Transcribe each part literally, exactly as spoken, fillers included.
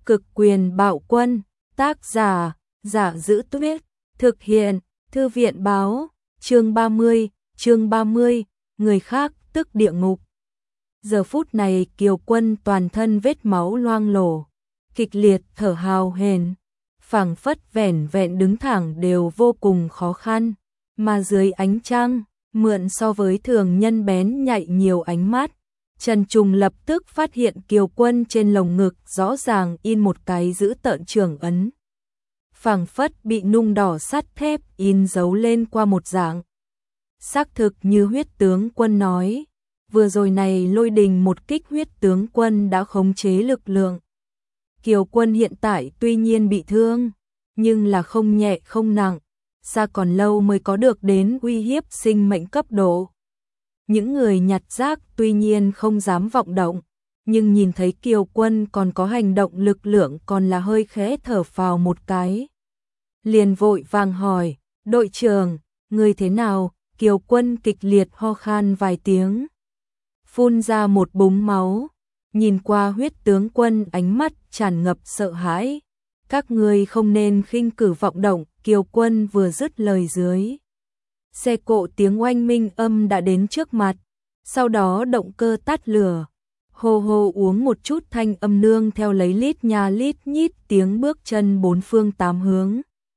Cực quyền bạo quân, tác giả, Giả Giữ Tuyết, thực hiện, Thư viện báo, chương ba mươi, chương ba mươi, người khác tức địa ngục. Giờ phút này Kiều Quân toàn thân vết máu loang lổ, kịch liệt thở hào hển, phảng phất vẻn vẹn đứng thẳng đều vô cùng khó khăn, mà dưới ánh trăng, mượn so với thường nhân bén nhạy nhiều ánh mắt, Trần Trùng lập tức phát hiện Kiều Quân trên lồng ngực rõ ràng in một cái dữ tợn trường ấn. Phảng phất bị nung đỏ sắt thép in dấu lên qua một dạng. Xác thực như huyết tướng quân nói, vừa rồi này lôi đình một kích huyết tướng quân đã khống chế lực lượng. Kiều Quân hiện tại tuy nhiên bị thương, nhưng là không nhẹ không nặng, xa còn lâu mới có được đến uy hiếp sinh mệnh cấp độ. Những người nhặt rác tuy nhiên không dám vọng động, nhưng nhìn thấy Kiều Quân còn có hành động lực lượng còn là hơi khẽ thở phào một cái. Liền vội vàng hỏi, đội trưởng, người thế nào? Kiều Quân kịch liệt ho khan vài tiếng, phun ra một búng máu, nhìn qua huyết tướng quân ánh mắt tràn ngập sợ hãi. Các ngươi không nên khinh cử vọng động. Kiều Quân vừa dứt lời dưới, xe cộ tiếng oanh minh âm đã đến trước mặt, sau đó động cơ tắt lửa, hô hô uống một chút thanh âm nương theo lấy lít nha lít nhít tiếng bước chân bốn phương tám hướng.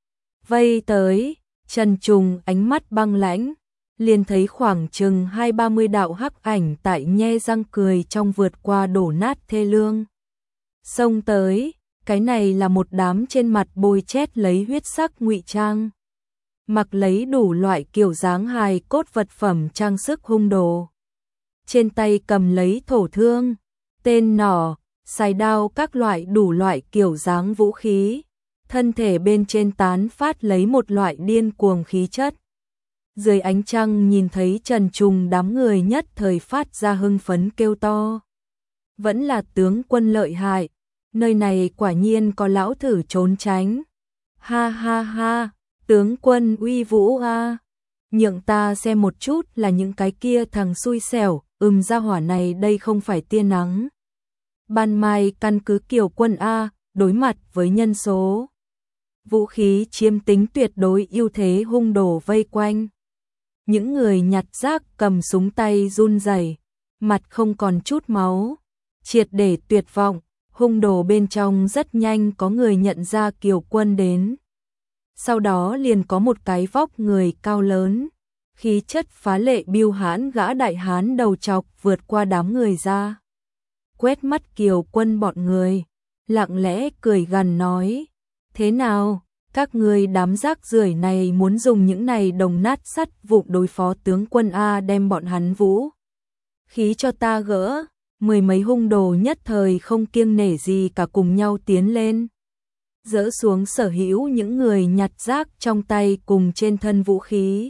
Vây tới, Trần Trùng ánh mắt băng lãnh, liền thấy khoảng chừng hai ba mươi đạo hắc ảnh tại nhe răng cười trong vượt qua đổ nát thê lương. Xông tới, cái này là một đám trên mặt bôi chét lấy huyết sắc ngụy trang, mặc lấy đủ loại kiểu dáng hài cốt vật phẩm trang sức hung đồ. Trên tay cầm lấy thổ thương, tên nỏ, xài đao các loại đủ loại kiểu dáng vũ khí, thân thể bên trên tán phát lấy một loại điên cuồng khí chất. Dưới ánh trăng nhìn thấy Trần Trùng đám người nhất thời phát ra hưng phấn kêu to. Vẫn là tướng quân lợi hại, nơi này quả nhiên có lão thử trốn tránh. Ha ha ha, tướng quân uy vũ a, nhượng ta xem một chút là những cái kia thằng xui xẻo, ừm ra hỏa này đây không phải tia nắng. Ban mai căn cứ Kiều Quân a, đối mặt với nhân số vũ khí chiếm tính tuyệt đối ưu thế hung đồ vây quanh. Những người nhặt rác cầm súng tay run rẩy, mặt không còn chút máu, triệt để tuyệt vọng. Hung đồ bên trong rất nhanh có người nhận ra Kiều Quân đến. Sau đó liền có một cái vóc người cao lớn, khí chất phá lệ biêu hãn gã đại hán đầu trọc vượt qua đám người ra. Quét mắt Kiều Quân bọn người, lặng lẽ cười gằn nói, thế nào, các người đám rác rưởi này muốn dùng những này đồng nát sắt vụn đối phó tướng quân A, đem bọn hắn vũ khí cho ta gỡ. Mười mấy hung đồ nhất thời không kiêng nể gì cả cùng nhau tiến lên, dỡ xuống sở hữu những người nhặt rác trong tay cùng trên thân vũ khí.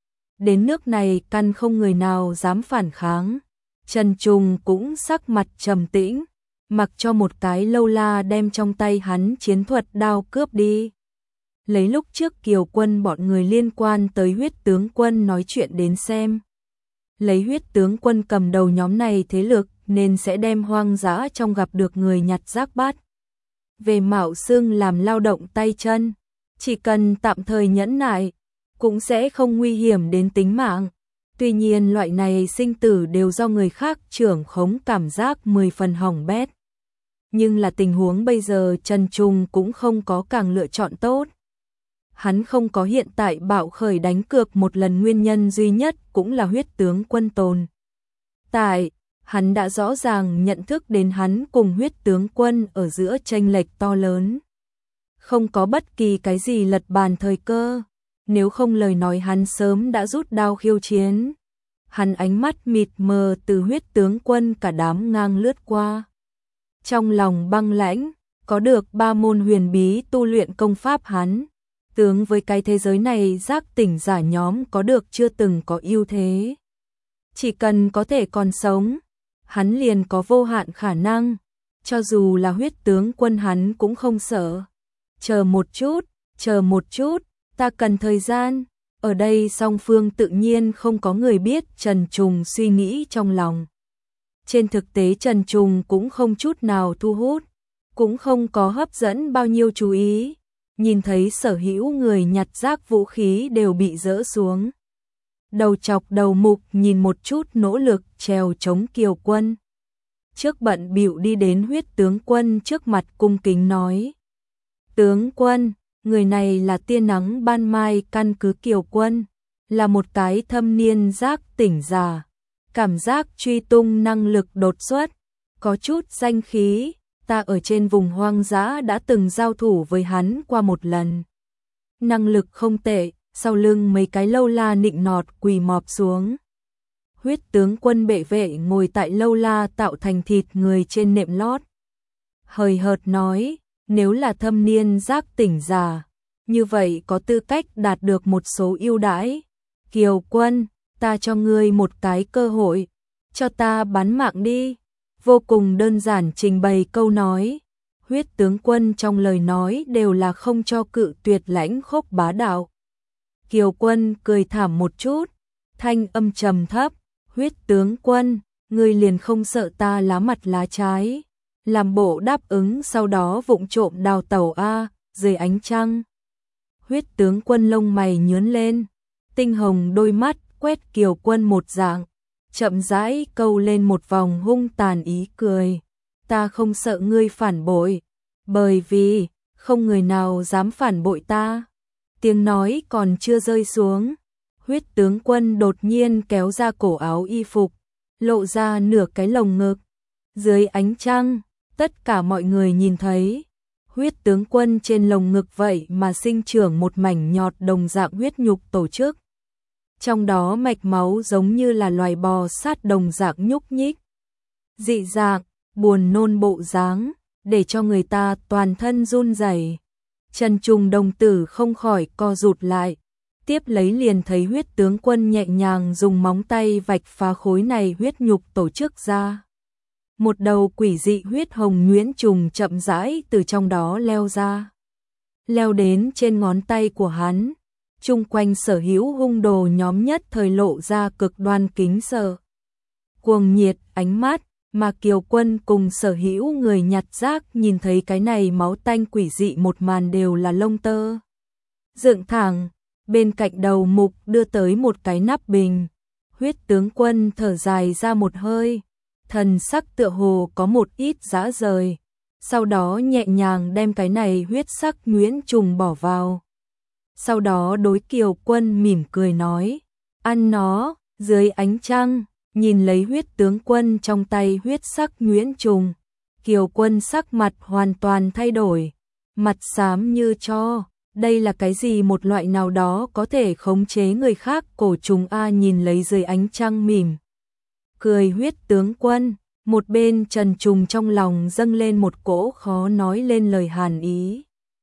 Đến nước này căn không người nào dám phản kháng. Trần Trùng cũng sắc mặt trầm tĩnh, mặc cho một cái lâu la đem trong tay hắn chiến thuật đao cướp đi. Lấy lúc trước Kiều Quân bọn người liên quan tới huyết tướng quân nói chuyện đến xem, lấy huyết tướng quân cầm đầu nhóm này thế lực nên sẽ đem hoang dã trong gặp được người nhặt rác bắt về mạo xưng làm lao động tay chân, chỉ cần tạm thời nhẫn nại cũng sẽ không nguy hiểm đến tính mạng. Tuy nhiên loại này sinh tử đều do người khác trưởng khống, cảm giác mười phần hỏng bét. Nhưng là tình huống bây giờ Trần Trùng cũng không có càng lựa chọn tốt. Hắn không có hiện tại bạo khởi đánh cược một lần nguyên nhân duy nhất cũng là huyết tướng quân tồn tại. Hắn đã rõ ràng nhận thức đến hắn cùng huyết tướng quân ở giữa chênh lệch to lớn. Không có bất kỳ cái gì lật bàn thời cơ, nếu không lời nói hắn sớm đã rút đao khiêu chiến. Hắn ánh mắt mịt mờ từ huyết tướng quân cả đám ngang lướt qua. Trong lòng băng lãnh, có được ba môn huyền bí tu luyện công pháp hắn, tướng với cái thế giới này giác tỉnh giả nhóm có được chưa từng có ưu thế. Chỉ cần có thể còn sống, hắn liền có vô hạn khả năng, cho dù là huyết tướng quân hắn cũng không sợ. Chờ một chút, chờ một chút, ta cần thời gian. Ở đây song phương tự nhiên không có người biết Trần Trùng suy nghĩ trong lòng. Trên thực tế Trần Trùng cũng không chút nào thu hút, cũng không có hấp dẫn bao nhiêu chú ý, nhìn thấy sở hữu người nhặt rác vũ khí đều bị dỡ xuống. Đầu chọc đầu mục nhìn một chút nỗ lực trèo chống Kiều Quân. Trước bận bịu đi đến Huyết tướng quân trước mặt cung kính nói. Tướng quân, người này là tia nắng ban mai căn cứ Kiều Quân, là một cái thâm niên giác tỉnh giả. Cảm giác truy tung năng lực đột xuất, có chút danh khí, ta ở trên vùng hoang dã đã từng giao thủ với hắn qua một lần. Năng lực không tệ, sau lưng mấy cái lâu la nịnh nọt quỳ mọp xuống. Huyết tướng quân bệ vệ ngồi tại lâu la tạo thành thịt người trên nệm lót. Hời hợt nói, nếu là thâm niên giác tỉnh giả, như vậy có tư cách đạt được một số ưu đãi. Kiều Quân, ta cho ngươi một cái cơ hội, cho ta bán mạng đi. Vô cùng đơn giản trình bày câu nói. Huyết tướng quân trong lời nói đều là không cho cự tuyệt lãnh khốc bá đạo. Kiều Quân cười thảm một chút, thanh âm trầm thấp. Huyết tướng quân, ngươi liền không sợ ta lá mặt lá trái, làm bộ đáp ứng sau đó vụng trộm đào tẩu a, dưới ánh trăng. Huyết tướng quân lông mày nhướng lên, tinh hồng đôi mắt quét Kiều Quân một dạng, chậm rãi câu lên một vòng hung tàn ý cười. Ta không sợ ngươi phản bội, bởi vì không người nào dám phản bội ta. Tiếng nói còn chưa rơi xuống, Huyết tướng quân đột nhiên kéo ra cổ áo y phục, lộ ra nửa cái lồng ngực. Dưới ánh trăng, tất cả mọi người nhìn thấy, huyết tướng quân trên lồng ngực vậy mà sinh trưởng một mảnh nhọt đồng dạng huyết nhục tổ chức. Trong đó mạch máu giống như là loài bò sát đồng dạng nhúc nhích. Dị dạng, buồn nôn bộ dáng, để cho người ta toàn thân run rẩy. Trần Trùng đồng tử không khỏi co rụt lại, tiếp lấy liền thấy huyết tướng quân nhẹ nhàng dùng móng tay vạch phá khối này huyết nhục tổ chức ra. Một đầu quỷ dị huyết hồng nhuyễn trùng chậm rãi từ trong đó leo ra. Leo đến trên ngón tay của hắn, chung quanh sở hữu hung đồ nhóm nhất thời lộ ra cực đoan kính sợ. Cuồng nhiệt ánh mắt, mà Kiều Quân cùng sở hữu người nhặt rác nhìn thấy cái này máu tanh quỷ dị một màn đều là lông tơ dựng thẳng. Bên cạnh đầu mục đưa tới một cái nắp bình. Huyết tướng quân thở dài ra một hơi, thần sắc tựa hồ có một ít dã rời, sau đó nhẹ nhàng đem cái này huyết sắc nhuyễn trùng bỏ vào. Sau đó đối Kiều Quân mỉm cười nói, ăn nó. Dưới ánh trăng, nhìn lấy huyết tướng quân trong tay huyết sắc nhuyễn trùng, Kiều Quân sắc mặt hoàn toàn thay đổi, mặt xám như tro. Đây là cái gì, một loại nào đó có thể khống chế người khác cổ trùng a? Nhìn lấy dưới ánh trăng mỉm cười huyết tướng quân, một bên Trần Trùng trong lòng dâng lên một cỗ khó nói lên lời hàn ý.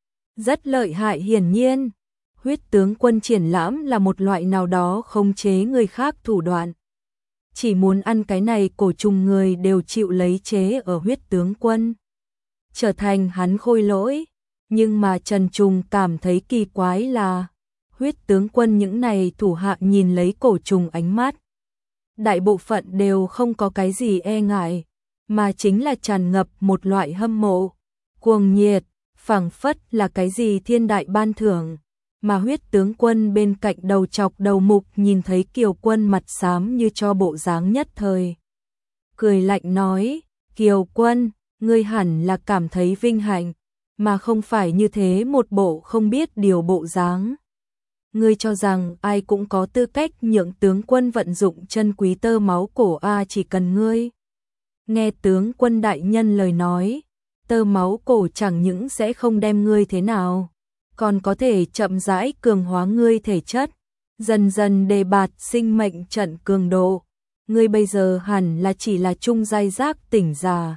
Rất lợi hại, hiển nhiên huyết tướng quân triển lãm là một loại nào đó khống chế người khác thủ đoạn. Chỉ muốn ăn cái này cổ trùng người đều chịu lấy chế ở huyết tướng quân, trở thành hắn khôi lỗi. Nhưng mà Trần Trùng cảm thấy kỳ quái là huyết tướng quân những này thủ hạ nhìn lấy cổ trùng ánh mắt, đại bộ phận đều không có cái gì e ngại, mà chính là tràn ngập một loại hâm mộ, cuồng nhiệt, phảng phất là cái gì thiên đại ban thưởng. Mà huyết tướng quân bên cạnh đầu chọc đầu mục nhìn thấy Kiều Quân mặt xám như cho bộ dáng nhất thời, cười lạnh nói, Kiều Quân, ngươi hẳn là cảm thấy vinh hạnh, mà không phải như thế một bộ không biết điều bộ dáng. Ngươi cho rằng ai cũng có tư cách nhượng tướng quân vận dụng chân quý tơ máu cổ a? Chỉ cần ngươi nghe tướng quân đại nhân lời nói, tơ máu cổ chẳng những sẽ không đem ngươi thế nào, còn có thể chậm rãi cường hóa ngươi thể chất, dần dần đề bạt sinh mệnh trận cường độ. Ngươi bây giờ hẳn là chỉ là trung giai giác tỉnh giả,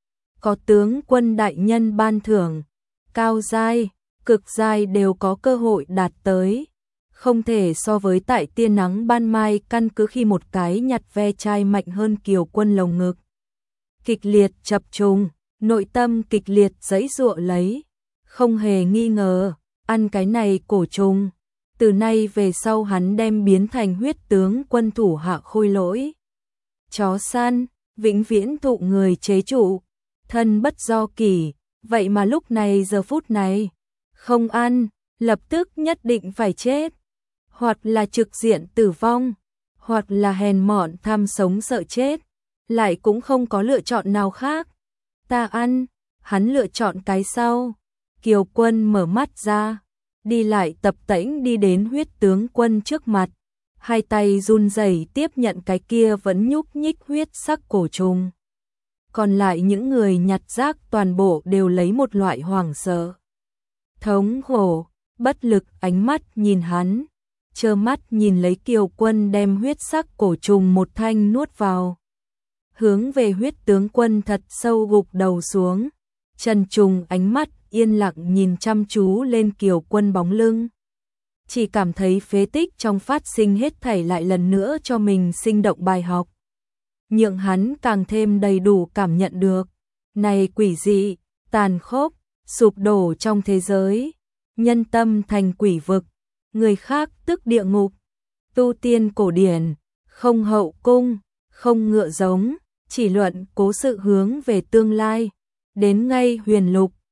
có tướng quân đại nhân ban thưởng, cao giai, cực giai đều có cơ hội đạt tới, không thể so với tại tia nắng ban mai căn cứ khi một cái nhặt ve chai mạnh hơn Kiều Quân lồng ngực. Kịch liệt chập trùng, nội tâm kịch liệt giãy giụa lấy, không hề nghi ngờ, ăn cái này cổ trùng, từ nay về sau hắn đem biến thành huyết tướng quân thủ hạ khôi lỗi. Chó săn, vĩnh viễn thụ người chế trụ, thân bất do kỷ, vậy mà lúc này giờ phút này, không ăn, lập tức nhất định phải chết, hoặc là trực diện tử vong, hoặc là hèn mọn tham sống sợ chết, lại cũng không có lựa chọn nào khác. Ta ăn, hắn lựa chọn cái sau. Kiều Quân mở mắt ra, đi lại tập tễnh đi đến huyết tướng quân trước mặt, hai tay run rẩy tiếp nhận cái kia vẫn nhúc nhích huyết sắc cổ trùng. Còn lại những người nhặt rác toàn bộ đều lấy một loại hoảng sợ, thống khổ, bất lực ánh mắt nhìn hắn, trơ mắt nhìn lấy Kiều Quân đem huyết sắc cổ trùng một thanh nuốt vào. Hướng về huyết tướng quân thật sâu gục đầu xuống, Trần Trùng ánh mắt yên lặng nhìn chăm chú lên Kiều Quân bóng lưng. Chỉ cảm thấy phế tích trong phát sinh hết thảy lại lần nữa cho mình sinh động bài học. Nhượng hắn càng thêm đầy đủ cảm nhận được. Này quỷ dị, tàn khốc, sụp đổ trong thế giới. Nhân tâm thành quỷ vực, người khác tức địa ngục. Tu tiên cổ điển, không hậu cung, không ngựa giống, chỉ luận cố sự hướng về tương lai. Đến ngay huyền lục,